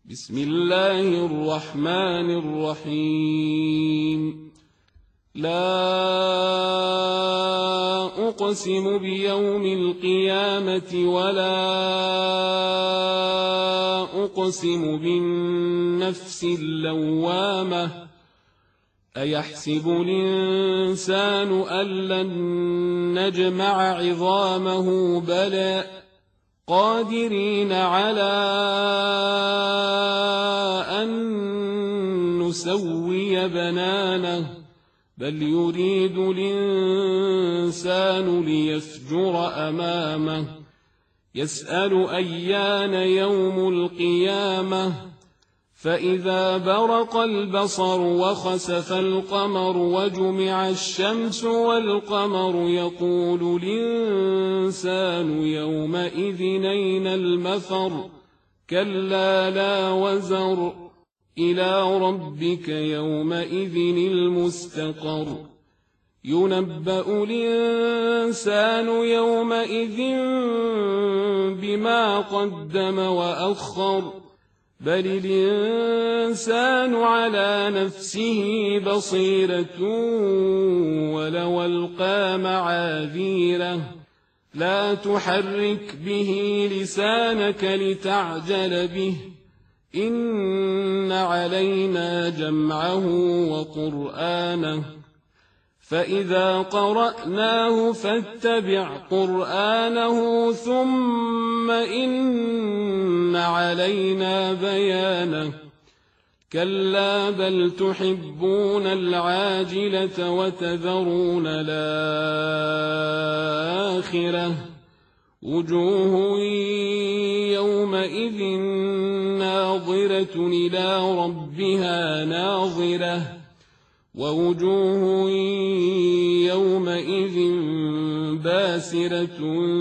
بسم الله الرحمن الرحيم. لا أقسم بيوم القيامة ولا أقسم بالنفس اللوامة أيحسب الإنسان أن لن نجمع عظامه بلى قادرين على أن نسوي بنانه بل يريد الإنسان ليفجر أمامه يسأل أيان يوم القيامة فإذا برق البصر وخسف القمر وجمع الشمس والقمر يقول الإنسان يومئذ أين المفر كلا لا وزر إلى ربك يومئذ المستقر ينبأ الإنسان يومئذ بما قدم وأخر بل الإنسان على نفسه بصيرة ولو ألقى معاذيره لا تحرك به لسانك لتعجل به إن علينا جمعه وقرآنه فإذا قرأناه فاتبع قرآنه ثم إن علينا بيانه كلا بل تحبون العاجلة وتذرون الآخرة وجوه يومئذ ناظرة إلى ربها ناظرة ووجوه يومئذ باسرة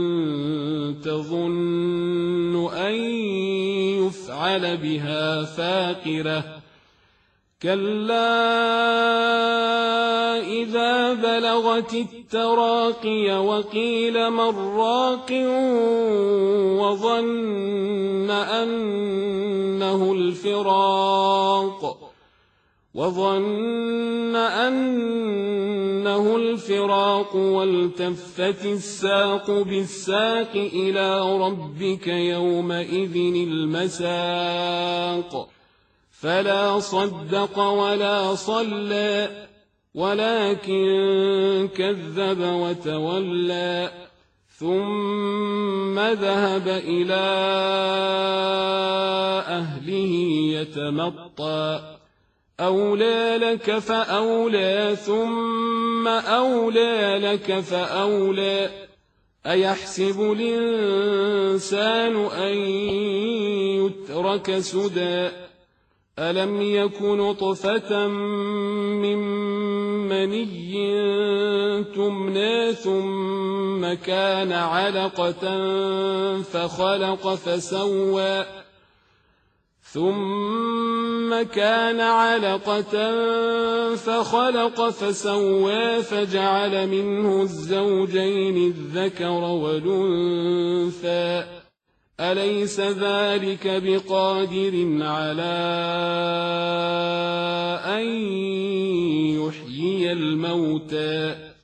تظن أن يفعل بها فاقرة كلا إذا بلغت التراقي وقيل من راق وظن أنه الفراق والتفت الساق بالساق إلى ربك يومئذ المساق فلا صدق ولا صلى ولكن كذب وتولى ثم ذهب إلى أهله يتمطى أولى لك فأولى ثم أولى لك فأولى أيحسب الإنسان أن يترك سدى ألم يك نطفة من مني تمنى ثم كان علقة فخلق فسوى فجعل منه الزوجين الذكر والأنثى أليس ذلك بقادر على أن يحيي الموتى